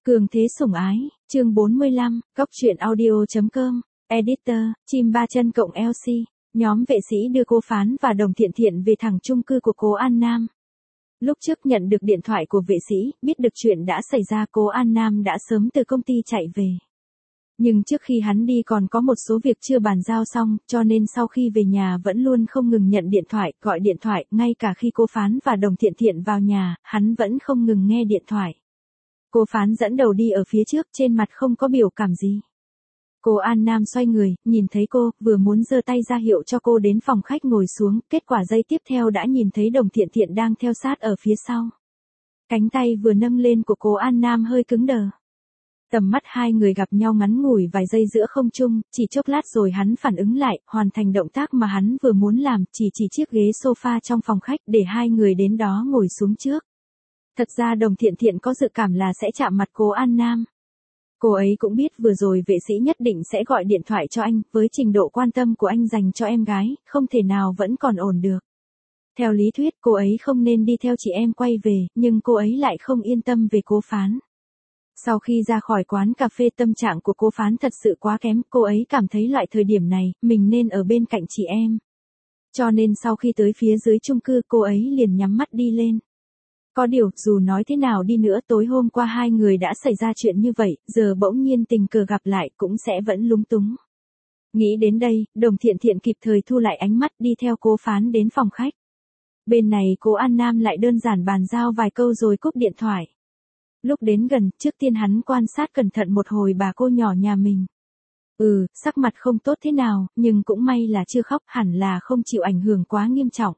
Cường thế sủng ái, chương 45, góc truyện audio.com, editor, chim ba chân cộng LC, nhóm vệ sĩ đưa cô Phán và Đồng Thiện Thiện về thẳng chung cư của cố An Nam. Lúc trước nhận được điện thoại của vệ sĩ, biết được chuyện đã xảy ra, cố An Nam đã sớm từ công ty chạy về. Nhưng trước khi hắn đi còn có một số việc chưa bàn giao xong, cho nên sau khi về nhà vẫn luôn không ngừng nhận điện thoại, gọi điện thoại, ngay cả khi cô Phán và Đồng Thiện Thiện vào nhà, hắn vẫn không ngừng nghe điện thoại. Cô Phán dẫn đầu đi ở phía trước, trên mặt không có biểu cảm gì. Cô An Nam xoay người, nhìn thấy cô, vừa muốn giơ tay ra hiệu cho cô đến phòng khách ngồi xuống, kết quả giây tiếp theo đã nhìn thấy Đồng Thiện Thiện đang theo sát ở phía sau. Cánh tay vừa nâng lên của cô An Nam hơi cứng đờ. Tầm mắt hai người gặp nhau ngắn ngủi vài giây giữa không trung, chỉ chốc lát rồi hắn phản ứng lại, hoàn thành động tác mà hắn vừa muốn làm, chỉ chiếc ghế sofa trong phòng khách để hai người đến đó ngồi xuống trước. Thật ra Đồng Thiện Thiện có dự cảm là sẽ chạm mặt cô An Nam. Cô ấy cũng biết vừa rồi vệ sĩ nhất định sẽ gọi điện thoại cho anh, với trình độ quan tâm của anh dành cho em gái, không thể nào vẫn còn ổn được. Theo lý thuyết cô ấy không nên đi theo chị em quay về, nhưng cô ấy lại không yên tâm về cô Phán. Sau khi ra khỏi quán cà phê tâm trạng của cô Phán thật sự quá kém, cô ấy cảm thấy loại thời điểm này, mình nên ở bên cạnh chị em. Cho nên sau khi tới phía dưới chung cư cô ấy liền nhắm mắt đi lên. Có điều, dù nói thế nào đi nữa tối hôm qua hai người đã xảy ra chuyện như vậy, giờ bỗng nhiên tình cờ gặp lại cũng sẽ vẫn lúng túng. Nghĩ đến đây, Đồng Thiện Thiện kịp thời thu lại ánh mắt đi theo cô Phán đến phòng khách. Bên này cô An Nam lại đơn giản bàn giao vài câu rồi cúp điện thoại. Lúc đến gần, trước tiên hắn quan sát cẩn thận một hồi bà cô nhỏ nhà mình. Sắc mặt không tốt thế nào, nhưng cũng may là chưa khóc, hẳn là không chịu ảnh hưởng quá nghiêm trọng.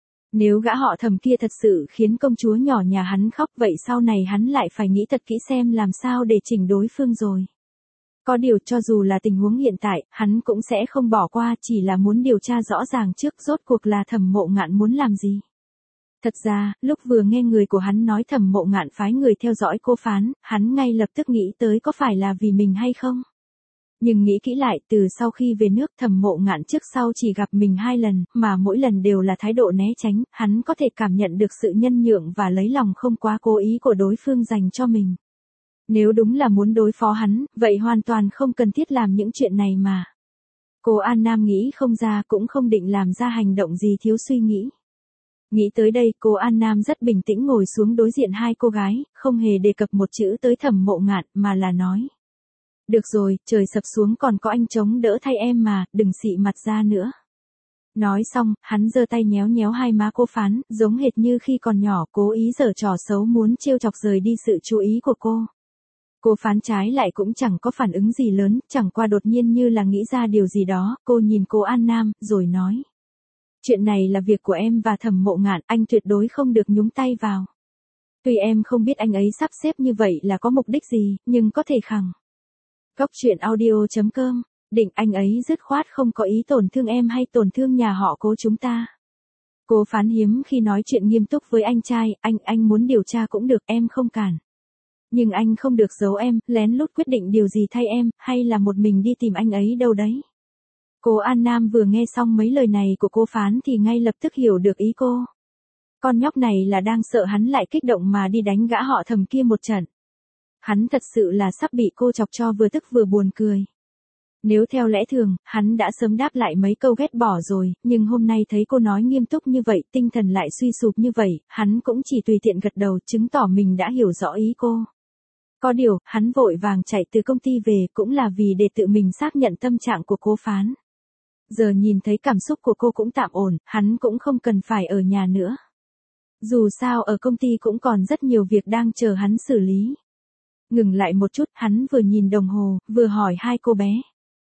Nếu gã họ Thẩm kia thật sự khiến công chúa nhỏ nhà hắn khóc, vậy sau này hắn lại phải nghĩ thật kỹ xem làm sao để chỉnh đối phương rồi. Có điều cho dù là tình huống hiện tại, hắn cũng sẽ không bỏ qua, chỉ là muốn điều tra rõ ràng trước rốt cuộc là Thẩm Mộ Ngạn muốn làm gì. Thật ra, lúc vừa nghe người của hắn nói Thẩm Mộ Ngạn phái người theo dõi cô Phán, hắn ngay lập tức nghĩ tới có phải là vì mình hay không. Nhưng nghĩ kỹ lại, từ sau khi về nước Thẩm Mộ Ngạn trước sau chỉ gặp mình 2 lần, mà mỗi lần đều là thái độ né tránh, hắn có thể cảm nhận được sự nhân nhượng và lấy lòng không quá cố ý của đối phương dành cho mình. Nếu đúng là muốn đối phó hắn, vậy hoàn toàn không cần thiết làm những chuyện này mà. Cô An Nam nghĩ không ra cũng không định làm ra hành động gì thiếu suy nghĩ. Nghĩ tới đây, cô An Nam rất bình tĩnh ngồi xuống đối diện hai cô gái, không hề đề cập một chữ tới Thẩm Mộ Ngạn, mà là nói. Được rồi, trời sập xuống còn có anh chống đỡ thay em mà, đừng xị mặt ra nữa. Nói xong, hắn giơ tay nhéo nhéo hai má cô Phán, giống hệt như khi còn nhỏ, cố ý giở trò xấu muốn trêu chọc rời đi sự chú ý của cô. Cô Phán trái lại cũng chẳng có phản ứng gì lớn, chẳng qua đột nhiên như là nghĩ ra điều gì đó, cô nhìn cô An Nam, rồi nói. Chuyện này là việc của em và Thẩm Mộ Ngạn, anh tuyệt đối không được nhúng tay vào. Tuy em không biết anh ấy sắp xếp như vậy là có mục đích gì, nhưng có thể khẳng. Góc truyện audio.com, định anh ấy dứt khoát không có ý tổn thương em hay tổn thương nhà họ Cố chúng ta. Cô Phán hiếm khi nói chuyện nghiêm túc với anh trai, anh muốn điều tra cũng được, em không cản. Nhưng anh không được giấu em, lén lút quyết định điều gì thay em, hay là một mình đi tìm anh ấy đâu đấy. Cô An Nam vừa nghe xong mấy lời này của cô Phán thì ngay lập tức hiểu được ý cô. Con nhóc này là đang sợ hắn lại kích động mà đi đánh gã họ Thẩm kia một trận. Hắn thật sự là sắp bị cô chọc cho vừa tức vừa buồn cười. Nếu theo lẽ thường, hắn đã sớm đáp lại mấy câu ghét bỏ rồi, nhưng hôm nay thấy cô nói nghiêm túc như vậy, tinh thần lại suy sụp như vậy, hắn cũng chỉ tùy tiện gật đầu chứng tỏ mình đã hiểu rõ ý cô. Có điều, hắn vội vàng chạy từ công ty về cũng là vì để tự mình xác nhận tâm trạng của cô Phán. Giờ nhìn thấy cảm xúc của cô cũng tạm ổn, hắn cũng không cần phải ở nhà nữa. Dù sao ở công ty cũng còn rất nhiều việc đang chờ hắn xử lý. Ngừng lại một chút, hắn vừa nhìn đồng hồ, vừa hỏi hai cô bé.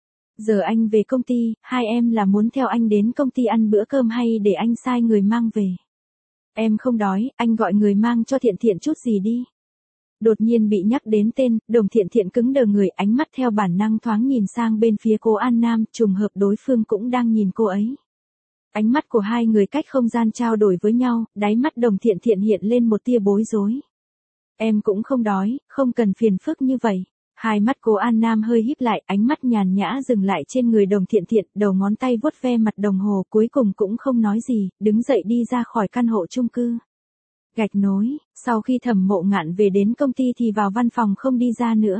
Giờ anh về công ty, hai em là muốn theo anh đến công ty ăn bữa cơm hay để anh sai người mang về? Em không đói, anh gọi người mang cho Thiện Thiện chút gì đi. Đột nhiên bị nhắc đến tên, Đồng Thiện Thiện cứng đờ người, ánh mắt theo bản năng thoáng nhìn sang bên phía cô An Nam, trùng hợp đối phương cũng đang nhìn cô ấy. Ánh mắt của hai người cách không gian trao đổi với nhau, đáy mắt Đồng Thiện Thiện hiện lên một tia bối rối. Em cũng không đói, không cần phiền phức như vậy. Hai mắt cô An Nam hơi híp lại, ánh mắt nhàn nhã dừng lại trên người Đồng Thiện Thiện, đầu ngón tay vuốt ve mặt đồng hồ, cuối cùng cũng không nói gì, đứng dậy đi ra khỏi căn hộ chung cư. Gạch nối, sau khi Thẩm Mộ Ngạn về đến công ty thì vào văn phòng không đi ra nữa.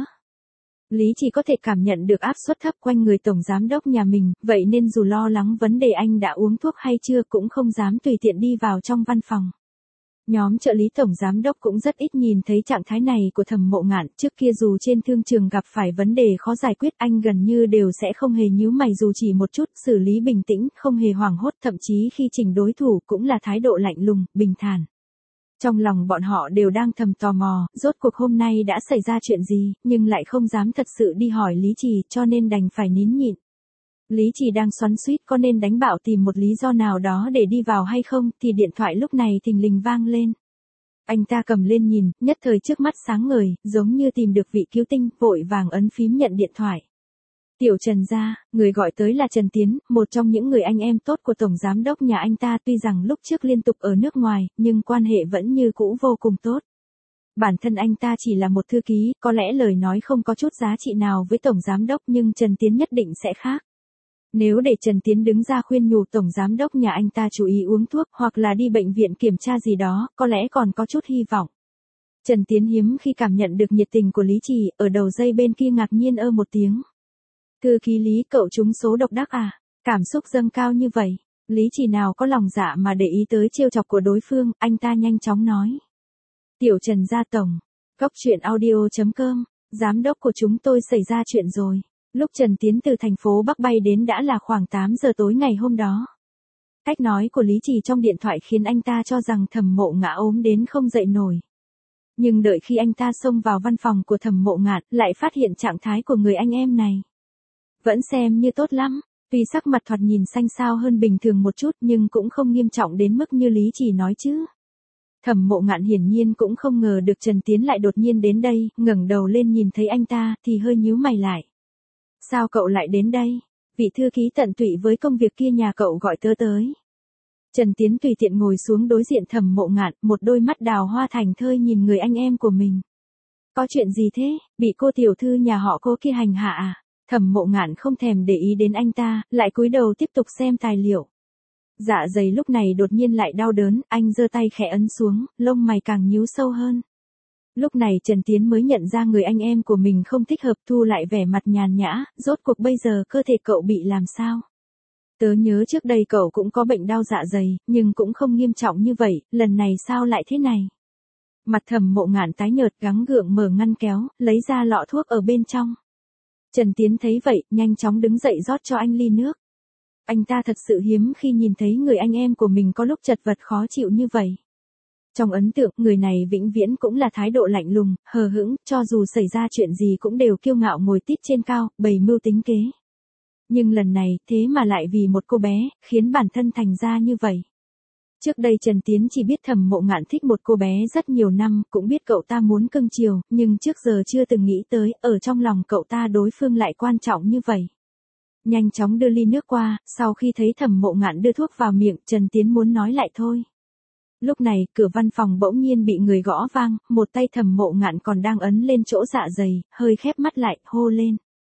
Lý chỉ có thể cảm nhận được áp suất thấp quanh người tổng giám đốc nhà mình, vậy nên dù lo lắng vấn đề anh đã uống thuốc hay chưa cũng không dám tùy tiện đi vào trong văn phòng. Nhóm trợ lý tổng giám đốc cũng rất ít nhìn thấy trạng thái này của Thẩm Mộ Ngạn, trước kia dù trên thương trường gặp phải vấn đề khó giải quyết anh gần như đều sẽ không hề nhíu mày dù chỉ một chút, xử lý bình tĩnh, không hề hoảng hốt, thậm chí khi chỉnh đối thủ cũng là thái độ lạnh lùng, bình thản. Trong lòng bọn họ đều đang thầm tò mò, rốt cuộc hôm nay đã xảy ra chuyện gì, nhưng lại không dám thật sự đi hỏi Lý Trì, cho nên đành phải nín nhịn. Lý Trì đang xoắn xuýt có nên đánh bảo tìm một lý do nào đó để đi vào hay không, thì điện thoại lúc này thình lình vang lên. Anh ta cầm lên nhìn, nhất thời trước mắt sáng ngời, giống như tìm được vị cứu tinh, vội vàng ấn phím nhận điện thoại. Tiểu Trần gia, người gọi tới là Trần Tiến, một trong những người anh em tốt của tổng giám đốc nhà anh ta, tuy rằng lúc trước liên tục ở nước ngoài, nhưng quan hệ vẫn như cũ vô cùng tốt. Bản thân anh ta chỉ là một thư ký, có lẽ lời nói không có chút giá trị nào với tổng giám đốc nhưng Trần Tiến nhất định sẽ khác. Nếu để Trần Tiến đứng ra khuyên nhủ tổng giám đốc nhà anh ta chú ý uống thuốc hoặc là đi bệnh viện kiểm tra gì đó, có lẽ còn có chút hy vọng. Trần Tiến hiếm khi cảm nhận được nhiệt tình của Lý Trì, ở đầu dây bên kia ngạc nhiên một tiếng. Thư ký Lý, cậu trúng số độc đắc à? Cảm xúc dâng cao như vậy. Lý Trì nào có lòng dạ mà để ý tới trêu chọc của đối phương, anh ta nhanh chóng nói. Tiểu Trần gia tổng, Cóc Truyện Audio.com, giám đốc của chúng tôi xảy ra chuyện rồi. Lúc Trần Tiến từ thành phố Bắc bay đến đã là khoảng 8 giờ tối ngày hôm đó. Cách nói của Lý Trì trong điện thoại khiến anh ta cho rằng Thẩm Mộ Ngạn ốm đến không dậy nổi. Nhưng đợi khi anh ta xông vào văn phòng của Thẩm Mộ Ngạn, lại phát hiện trạng thái của người anh em này vẫn xem như tốt lắm, tuy sắc mặt thoạt nhìn xanh xao hơn bình thường một chút nhưng cũng không nghiêm trọng đến mức như Lý Trì nói chứ. Thẩm Mộ Ngạn hiển nhiên cũng không ngờ được Trần Tiến lại đột nhiên đến đây, ngẩng đầu lên nhìn thấy anh ta thì hơi nhíu mày lại. Sao cậu lại đến đây? Vị thư ký tận tụy với công việc kia nhà cậu gọi tớ tới. Trần Tiến tùy tiện ngồi xuống đối diện Thẩm Mộ Ngạn, một đôi mắt đào hoa thành thơi nhìn người anh em của mình. Có chuyện gì thế, bị cô tiểu thư nhà họ cô kia hành hạ à? Thẩm Mộ Ngạn không thèm để ý đến anh ta, lại cúi đầu tiếp tục xem tài liệu. Dạ dày lúc này đột nhiên lại đau đớn, anh giơ tay khẽ ấn xuống, lông mày càng nhíu sâu hơn. Lúc này Trần Tiến mới nhận ra người anh em của mình không thích hợp, thu lại vẻ mặt nhàn nhã, rốt cuộc bây giờ cơ thể cậu bị làm sao? Tớ nhớ trước đây cậu cũng có bệnh đau dạ dày, nhưng cũng không nghiêm trọng như vậy, lần này sao lại thế này? Mặt Thẩm Mộ Ngạn tái nhợt gắng gượng mở ngăn kéo, lấy ra lọ thuốc ở bên trong. Trần Tiến thấy vậy, nhanh chóng đứng dậy rót cho anh ly nước. Anh ta thật sự hiếm khi nhìn thấy người anh em của mình có lúc chật vật khó chịu như vậy. Trong ấn tượng, người này vĩnh viễn cũng là thái độ lạnh lùng, hờ hững, cho dù xảy ra chuyện gì cũng đều kiêu ngạo ngồi tít trên cao, bày mưu tính kế. Nhưng lần này, thế mà lại vì một cô bé, khiến bản thân thành ra như vậy. Trước đây Trần Tiến chỉ biết Thẩm Mộ Ngạn thích một cô bé rất nhiều năm, cũng biết cậu ta muốn cưng chiều, nhưng trước giờ chưa từng nghĩ tới, ở trong lòng cậu ta đối phương lại quan trọng như vậy. Nhanh chóng đưa ly nước qua, sau khi thấy Thẩm Mộ Ngạn đưa thuốc vào miệng, Trần Tiến muốn nói lại thôi. Lúc này, cửa văn phòng bỗng nhiên bị người gõ vang, một tay Thẩm Mộ Ngạn còn đang ấn lên chỗ dạ dày, hơi khép mắt lại, hô lên.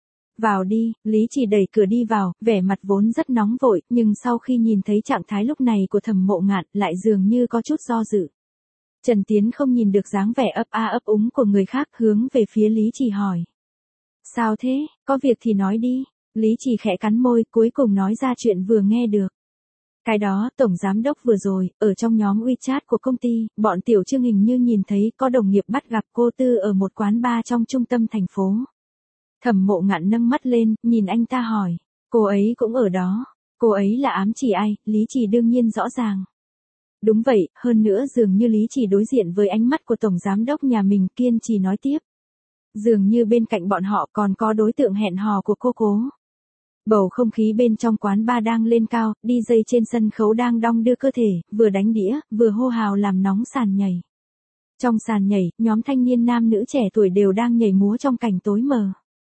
Vào đi, Lý Chỉ đẩy cửa đi vào, vẻ mặt vốn rất nóng vội, nhưng sau khi nhìn thấy trạng thái lúc này của Thẩm Mộ Ngạn, lại dường như có chút do dự. Trần Tiến không nhìn được dáng vẻ ấp a ấp úng của người khác, hướng về phía Lý Chỉ hỏi. Sao thế, có việc thì nói đi. Lý Chỉ khẽ cắn môi, cuối cùng nói ra chuyện vừa nghe được. Cái đó, tổng giám đốc vừa rồi, ở trong nhóm WeChat của công ty, bọn Tiểu Trương hình như nhìn thấy có đồng nghiệp bắt gặp cô Tư ở một quán bar trong trung tâm thành phố. Thẩm Mộ Ngạn nâng mắt lên, nhìn anh ta hỏi, cô ấy cũng ở đó, cô ấy là ám chỉ ai? Lý Chỉ đương nhiên rõ ràng. Đúng vậy, hơn nữa dường như Lý Chỉ đối diện với ánh mắt của tổng giám đốc nhà mình, kiên trì nói tiếp. Dường như bên cạnh bọn họ còn có đối tượng hẹn hò của cô cố. Bầu không khí bên trong quán bar đang lên cao, DJ trên sân khấu đang đong đưa cơ thể, vừa đánh đĩa, vừa hô hào làm nóng sàn nhảy. Trong sàn nhảy, nhóm thanh niên nam nữ trẻ tuổi đều đang nhảy múa trong cảnh tối mờ.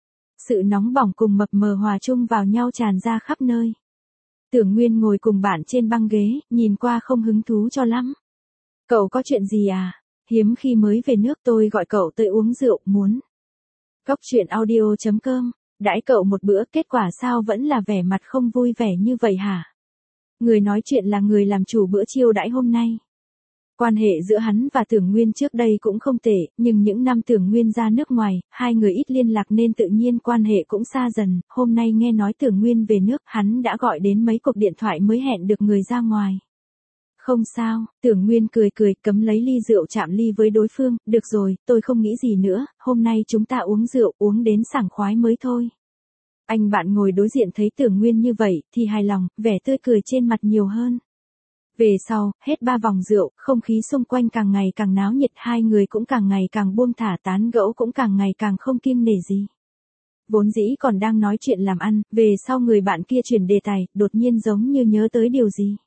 Sự nóng bỏng cùng mập mờ hòa chung vào nhau tràn ra khắp nơi. Tưởng Nguyên ngồi cùng bạn trên băng ghế, nhìn qua không hứng thú cho lắm. Cậu có chuyện gì à? Hiếm khi mới về nước tôi gọi cậu tới uống rượu, muốn. Cóc Truyện Audio.com, đãi cậu một bữa, kết quả sao vẫn là vẻ mặt không vui vẻ như vậy hả? Người nói chuyện là người làm chủ bữa chiêu đãi hôm nay. Quan hệ giữa hắn và Tưởng Nguyên trước đây cũng không tệ, nhưng những năm Tưởng Nguyên ra nước ngoài, hai người ít liên lạc nên tự nhiên quan hệ cũng xa dần. Hôm nay nghe nói Tưởng Nguyên về nước, hắn đã gọi đến mấy cuộc điện thoại mới hẹn được người ra ngoài. Không sao, Tưởng Nguyên cười cười cấm lấy ly rượu chạm ly với đối phương, được rồi, tôi không nghĩ gì nữa, hôm nay chúng ta uống rượu, uống đến sảng khoái mới thôi. Anh bạn ngồi đối diện thấy Tưởng Nguyên như vậy, thì hài lòng, vẻ tươi cười trên mặt nhiều hơn. Về sau, hết 3 vòng rượu, không khí xung quanh càng ngày càng náo nhiệt, hai người cũng càng ngày càng buông thả, tán gẫu cũng càng ngày càng không kiêng nể gì. Vốn dĩ còn đang nói chuyện làm ăn, về sau người bạn kia chuyển đề tài, đột nhiên giống như nhớ tới điều gì.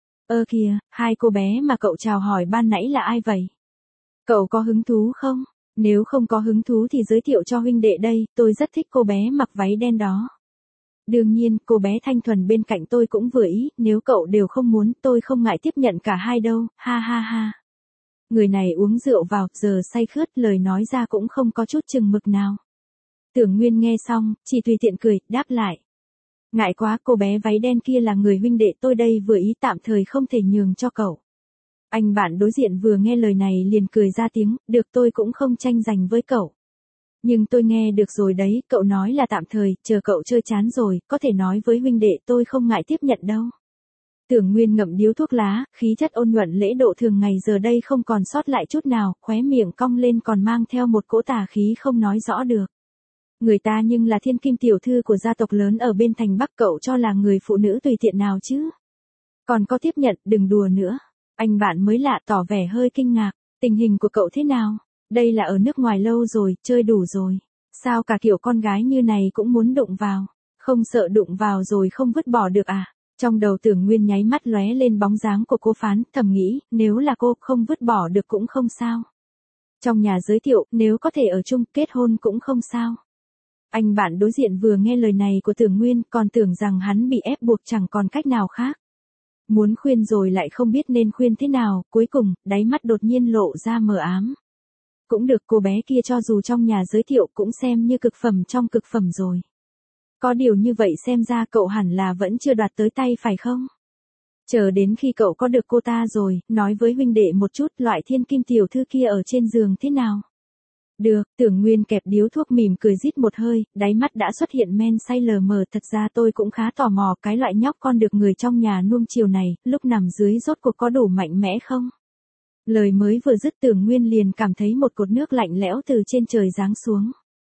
Kìa, hai cô bé mà cậu chào hỏi ban nãy là ai vậy? Cậu có hứng thú không? Nếu không có hứng thú thì giới thiệu cho huynh đệ đây, tôi rất thích cô bé mặc váy đen đó. Đương nhiên, cô bé thanh thuần bên cạnh tôi cũng vừa ý, nếu cậu đều không muốn, tôi không ngại tiếp nhận cả hai đâu, ha ha ha. Người này uống rượu vào, giờ say khướt, lời nói ra cũng không có chút chừng mực nào. Tưởng Nguyên nghe xong, chỉ tùy tiện cười, đáp lại. Ngại quá, cô bé váy đen kia là người huynh đệ tôi đây, vừa ý tạm thời không thể nhường cho cậu. Anh bạn đối diện vừa nghe lời này liền cười ra tiếng, được, tôi cũng không tranh giành với cậu. Nhưng tôi nghe được rồi đấy, cậu nói là tạm thời, chờ cậu chơi chán rồi, có thể nói với huynh đệ tôi không ngại tiếp nhận đâu. Tưởng Nguyên ngậm điếu thuốc lá, khí chất ôn nhuận lễ độ thường ngày giờ đây không còn sót lại chút nào, khóe miệng cong lên còn mang theo một cỗ tà khí không nói rõ được. Người ta nhưng là thiên kim tiểu thư của gia tộc lớn ở bên thành Bắc, cậu cho là người phụ nữ tùy tiện nào chứ. Còn có tiếp nhận, đừng đùa nữa. Anh bạn mới lạ tỏ vẻ hơi kinh ngạc, tình hình của cậu thế nào? Đây là ở nước ngoài lâu rồi, chơi đủ rồi. Sao cả kiểu con gái như này cũng muốn đụng vào? Không sợ đụng vào rồi không vứt bỏ được à? Trong đầu Tưởng Nguyên nháy mắt lóe lên bóng dáng của cô Phán, thầm nghĩ, nếu là cô không vứt bỏ được cũng không sao. Trong nhà giới thiệu, nếu có thể ở chung, kết hôn cũng không sao. Anh bạn đối diện vừa nghe lời này của Tưởng Nguyên, còn tưởng rằng hắn bị ép buộc chẳng còn cách nào khác. Muốn khuyên rồi lại không biết nên khuyên thế nào, cuối cùng, đáy mắt đột nhiên lộ ra mờ ám. Cũng được, cô bé kia cho dù trong nhà giới thiệu cũng xem như cực phẩm trong cực phẩm rồi. Có điều như vậy xem ra cậu hẳn là vẫn chưa đoạt tới tay phải không? Chờ đến khi cậu có được cô ta rồi, nói với huynh đệ một chút loại thiên kim tiểu thư kia ở trên giường thế nào? Được, Tưởng Nguyên kẹp điếu thuốc mỉm cười rít một hơi, đáy mắt đã xuất hiện men say lờ mờ, thật ra tôi cũng khá tò mò cái loại nhóc con được người trong nhà nuông chiều này, lúc nằm dưới rốt cuộc có đủ mạnh mẽ không? Lời mới vừa dứt Tưởng Nguyên liền cảm thấy một cột nước lạnh lẽo từ trên trời giáng xuống.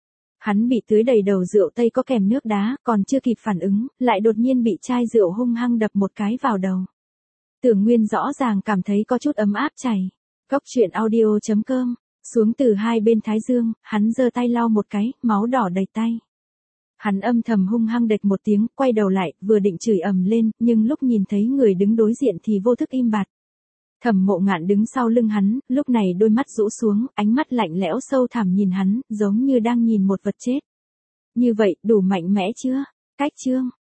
Hắn bị tưới đầy đầu rượu tây có kèm nước đá, còn chưa kịp phản ứng, lại đột nhiên bị chai rượu hung hăng đập một cái vào đầu. Tưởng Nguyên rõ ràng cảm thấy có chút ấm áp chảy. Góc truyện audio.com, xuống từ hai bên thái dương, hắn giơ tay lau một cái, máu đỏ đầy tay. Hắn âm thầm hung hăng đệt một tiếng, quay đầu lại, vừa định chửi ầm lên, nhưng lúc nhìn thấy người đứng đối diện thì vô thức im bặt. Thẩm Mộ Ngạn đứng sau lưng hắn, lúc này đôi mắt rũ xuống, ánh mắt lạnh lẽo sâu thẳm nhìn hắn, giống như đang nhìn một vật chết. Như vậy, đủ mạnh mẽ chưa? Cách chương.